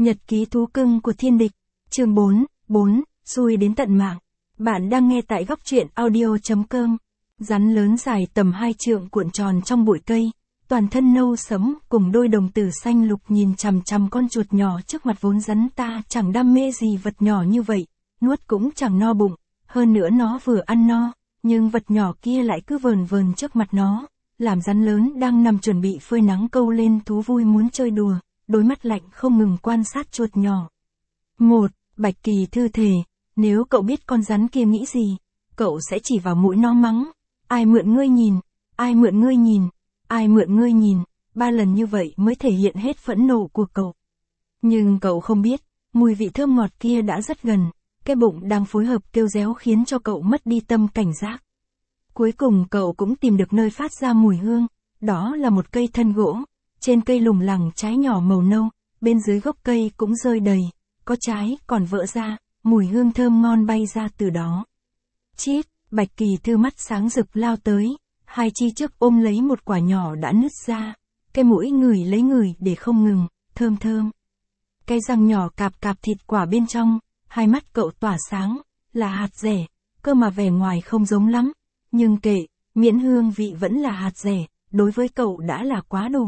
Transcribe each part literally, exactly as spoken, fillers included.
Nhật ký thú cưng của thiên địch, chương bốn, bốn, xui đến tận mạng. Bạn đang nghe tại góc truyện audio chấm com. Rắn lớn dài tầm hai trượng cuộn tròn trong bụi cây, toàn thân nâu sẫm cùng đôi đồng tử xanh lục nhìn chằm chằm con chuột nhỏ trước mặt. Vốn rắn ta chẳng đam mê gì vật nhỏ như vậy, nuốt cũng chẳng no bụng, hơn nữa nó vừa ăn no, nhưng vật nhỏ kia lại cứ vờn vờn trước mặt nó, làm rắn lớn đang nằm chuẩn bị phơi nắng câu lên thú vui muốn chơi đùa, đôi mắt lạnh không ngừng quan sát chuột nhỏ. Một, Bạch Kỳ Thư thề, nếu cậu biết con rắn kia nghĩ gì, cậu sẽ chỉ vào mũi nó mắng, ai mượn ngươi nhìn, ai mượn ngươi nhìn, ai mượn ngươi nhìn, ba lần như vậy mới thể hiện hết phẫn nộ của cậu. Nhưng cậu không biết, mùi vị thơm ngọt kia đã rất gần, cái bụng đang phối hợp kêu réo khiến cho cậu mất đi tâm cảnh giác. Cuối cùng cậu cũng tìm được nơi phát ra mùi hương, đó là một cây thân gỗ, trên cây lủng lẳng trái nhỏ màu nâu, bên dưới gốc cây cũng rơi đầy, có trái còn vỡ ra, mùi hương thơm ngon bay ra từ đó. Chít, Bạch Kỳ Thư mắt sáng rực lao tới, hai chi trước ôm lấy một quả nhỏ đã nứt ra, cái mũi ngửi lấy ngửi để không ngừng, thơm thơm. Cái răng nhỏ cạp cạp thịt quả bên trong, hai mắt cậu tỏa sáng, là hạt dẻ, cơ mà vẻ ngoài không giống lắm, nhưng kệ, miễn hương vị vẫn là hạt dẻ, đối với cậu đã là quá đủ.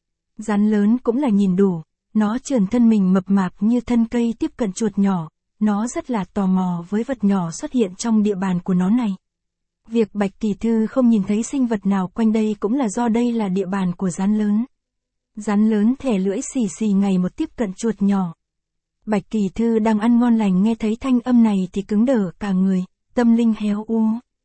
Rắn lớn cũng là nhìn đủ, nó trườn thân mình mập mạp như thân cây tiếp cận chuột nhỏ, nó rất là tò mò với vật nhỏ xuất hiện trong địa bàn của nó này. Việc Bạch Kỳ Thư không nhìn thấy sinh vật nào quanh đây cũng là do đây là địa bàn của rắn lớn. Rắn lớn thè lưỡi xì xì ngày một tiếp cận chuột nhỏ. Bạch Kỳ Thư đang ăn ngon lành nghe thấy thanh âm này thì cứng đờ cả người, tâm linh héo u.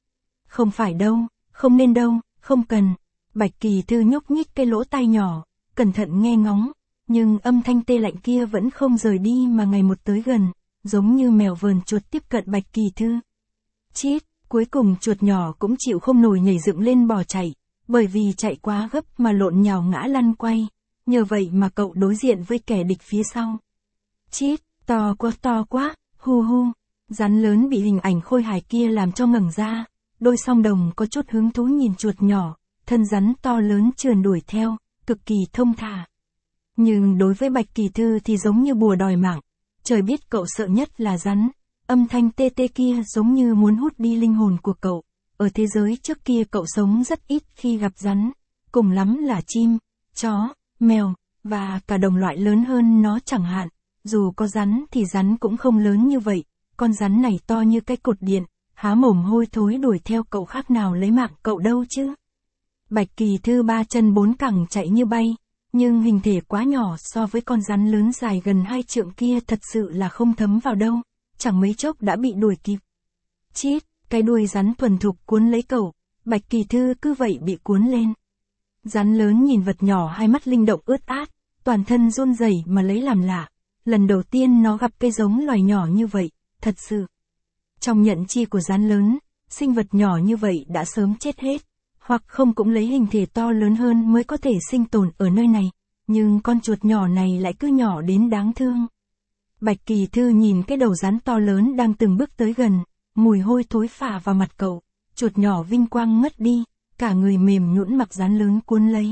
Không phải đâu, không nên đâu, không cần. Bạch Kỳ Thư nhúc nhích cái lỗ tai nhỏ, cẩn thận nghe ngóng, nhưng âm thanh tê lạnh kia vẫn không rời đi mà ngày một tới gần, giống như mèo vờn chuột tiếp cận Bạch Kỳ Thư. Chít, cuối cùng chuột nhỏ cũng chịu không nổi nhảy dựng lên bỏ chạy, bởi vì chạy quá gấp mà lộn nhào ngã lăn quay, nhờ vậy mà cậu đối diện với kẻ địch phía sau. Chít, to quá to quá, hu hu, rắn lớn bị hình ảnh khôi hài kia làm cho ngẩng ra, đôi song đồng có chút hứng thú nhìn chuột nhỏ, thân rắn to lớn trườn đuổi theo, cực kỳ thông thả. Nhưng đối với Bạch Kỳ Thư thì giống như bùa đòi mạng, trời biết cậu sợ nhất là rắn, âm thanh tê tê kia giống như muốn hút đi linh hồn của cậu, ở thế giới trước kia cậu sống rất ít khi gặp rắn, cùng lắm là chim, chó, mèo, và cả đồng loại lớn hơn nó chẳng hạn, dù có rắn thì rắn cũng không lớn như vậy, con rắn này to như cái cột điện, há mồm hôi thối đuổi theo cậu khác nào lấy mạng cậu đâu chứ. Bạch Kỳ Thư ba chân bốn cẳng chạy như bay, nhưng hình thể quá nhỏ so với con rắn lớn dài gần hai trượng kia thật sự là không thấm vào đâu, chẳng mấy chốc đã bị đuổi kịp. Chít, cái đuôi rắn thuần thục cuốn lấy cậu, Bạch Kỳ Thư cứ vậy bị cuốn lên. Rắn lớn nhìn vật nhỏ hai mắt linh động ướt át, toàn thân run rẩy mà lấy làm lạ, lần đầu tiên nó gặp cây giống loài nhỏ như vậy, thật sự. Trong nhận chi của rắn lớn, sinh vật nhỏ như vậy đã sớm chết hết, hoặc không cũng lấy hình thể to lớn hơn mới có thể sinh tồn ở nơi này, nhưng con chuột nhỏ này lại cứ nhỏ đến đáng thương. Bạch Kỳ Thư nhìn cái đầu rắn to lớn đang từng bước tới gần, mùi hôi thối phả vào mặt cậu, chuột nhỏ vinh quang ngất đi, cả người mềm nhũn mặc rắn lớn cuốn lấy.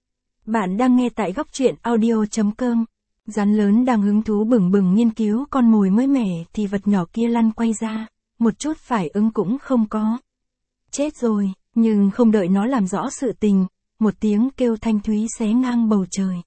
Bạn đang nghe tại góc truyện audio chấm com. Rắn lớn đang hứng thú bừng bừng nghiên cứu con mồi mới mẻ thì vật nhỏ kia lăn quay ra, một chút phản ứng cũng không có. Chết rồi, nhưng không đợi nó làm rõ sự tình, một tiếng kêu thanh thúy xé ngang bầu trời.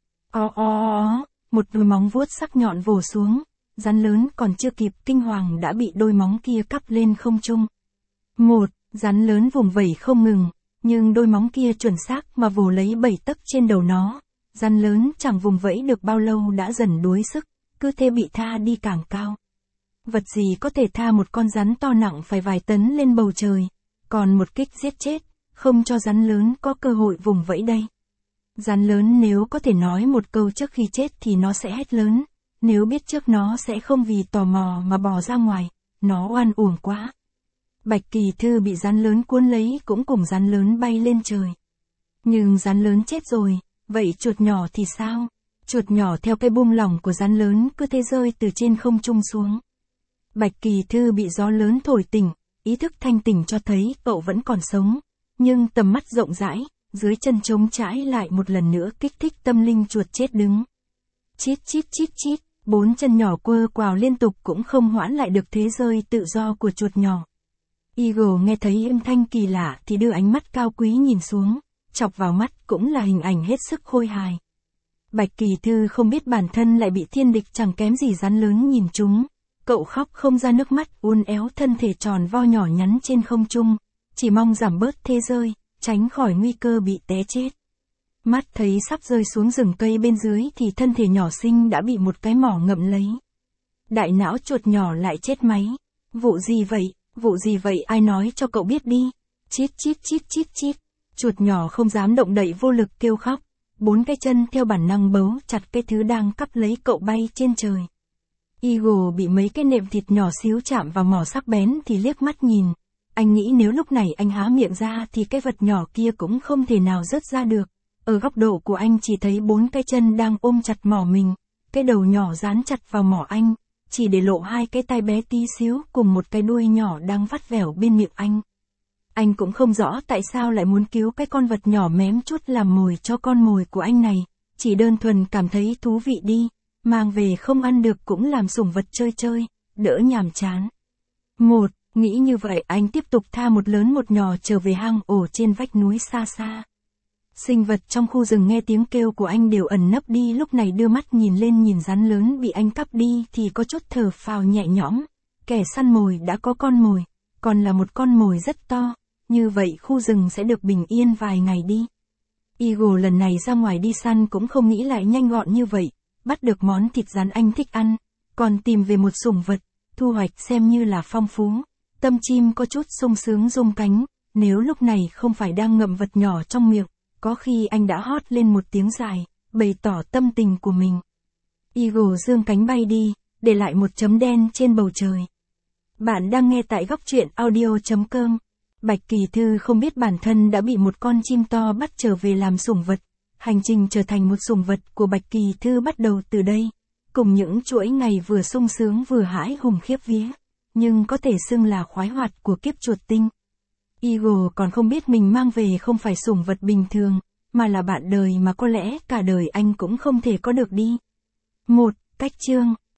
O o o, một đôi móng vuốt sắc nhọn vồ xuống, rắn lớn còn chưa kịp kinh hoàng đã bị đôi móng kia cắp lên không trung. Một, rắn lớn vùng vẩy không ngừng, nhưng đôi móng kia chuẩn xác mà vồ lấy bảy tấc trên đầu nó. Rắn lớn chẳng vùng vẫy được bao lâu đã dần đuối sức, cứ thế bị tha đi càng cao. Vật gì có thể tha một con rắn to nặng phải vài tấn lên bầu trời, còn một kích giết chết, không cho rắn lớn có cơ hội vùng vẫy đây. Rắn lớn nếu có thể nói một câu trước khi chết thì nó sẽ hét lớn, nếu biết trước nó sẽ không vì tò mò mà bò ra ngoài, nó oan uổng quá. Bạch Kỳ Thư bị rắn lớn cuốn lấy cũng cùng rắn lớn bay lên trời. Nhưng rắn lớn chết rồi. Vậy chuột nhỏ thì sao? Chuột nhỏ theo cái buông lỏng của rắn lớn cứ thế rơi từ trên không trung xuống. Bạch Kỳ Thư bị gió lớn thổi tỉnh, ý thức thanh tỉnh cho thấy cậu vẫn còn sống, nhưng tầm mắt rộng rãi, dưới chân trống trãi lại một lần nữa kích thích tâm linh chuột chết đứng. Chít chít chít chít, Bốn chân nhỏ quơ quào liên tục cũng không hoãn lại được thế rơi tự do của chuột nhỏ. Eagle nghe thấy âm thanh kỳ lạ thì đưa ánh mắt cao quý nhìn xuống, chọc vào mắt cũng là hình ảnh hết sức khôi hài. Bạch Kỳ Thư không biết bản thân lại bị thiên địch chẳng kém gì rắn lớn nhìn trúng. Cậu khóc không ra nước mắt, uốn éo thân thể tròn vo nhỏ nhắn trên không trung, chỉ mong giảm bớt thế rơi, tránh khỏi nguy cơ bị té chết. Mắt thấy sắp rơi xuống rừng cây bên dưới thì thân thể nhỏ xinh đã bị một cái mỏ ngậm lấy. Đại não chuột nhỏ lại chết máy. Vụ gì vậy, vụ gì vậy, ai nói cho cậu biết đi. Chít chít chít chít chít. Chuột nhỏ không dám động đậy, vô lực kêu khóc. Bốn cái chân theo bản năng bấu chặt cái thứ đang cắp lấy cậu bay trên trời. Eagle bị mấy cái nệm thịt nhỏ xíu chạm vào mỏ sắc bén thì liếc mắt nhìn. Anh nghĩ nếu lúc này anh há miệng ra thì cái vật nhỏ kia cũng không thể nào rớt ra được. Ở góc độ của anh chỉ thấy bốn cái chân đang ôm chặt mỏ mình, cái đầu nhỏ dán chặt vào mỏ anh, chỉ để lộ hai cái tai bé tí xíu cùng một cái đuôi nhỏ đang vắt vẻo bên miệng anh. Anh cũng không rõ tại sao lại muốn cứu cái con vật nhỏ mém chút làm mồi cho con mồi của anh này, chỉ đơn thuần cảm thấy thú vị đi, mang về không ăn được cũng làm sủng vật chơi chơi, đỡ nhàm chán. Một, nghĩ như vậy anh tiếp tục tha một lớn một nhỏ trở về hang ổ trên vách núi xa xa. Sinh vật trong khu rừng nghe tiếng kêu của anh đều ẩn nấp đi, lúc này đưa mắt nhìn lên nhìn rắn lớn bị anh cắp đi thì có chút thở phào nhẹ nhõm. Kẻ săn mồi đã có con mồi, còn là một con mồi rất to, như vậy khu rừng sẽ được bình yên vài ngày đi. Eagle lần này ra ngoài đi săn cũng không nghĩ lại nhanh gọn như vậy, bắt được món thịt rắn anh thích ăn, còn tìm về một sủng vật, thu hoạch xem như là phong phú. Tâm chim có chút sung sướng rung cánh, nếu lúc này không phải đang ngậm vật nhỏ trong miệng, có khi anh đã hót lên một tiếng dài, bày tỏ tâm tình của mình. Eagle dương cánh bay đi, để lại một chấm đen trên bầu trời. Bạn đang nghe tại góc truyện audio chấm com. Bạch Kỳ Thư không biết bản thân đã bị một con chim to bắt trở về làm sủng vật. Hành trình trở thành một sủng vật của Bạch Kỳ Thư bắt đầu từ đây, cùng những chuỗi ngày vừa sung sướng vừa hãi hùng khiếp vía, nhưng có thể xưng là khoái hoạt của kiếp chuột tinh. Eagle còn không biết mình mang về không phải sủng vật bình thường, mà là bạn đời mà có lẽ cả đời anh cũng không thể có được đi. Một, cách chương.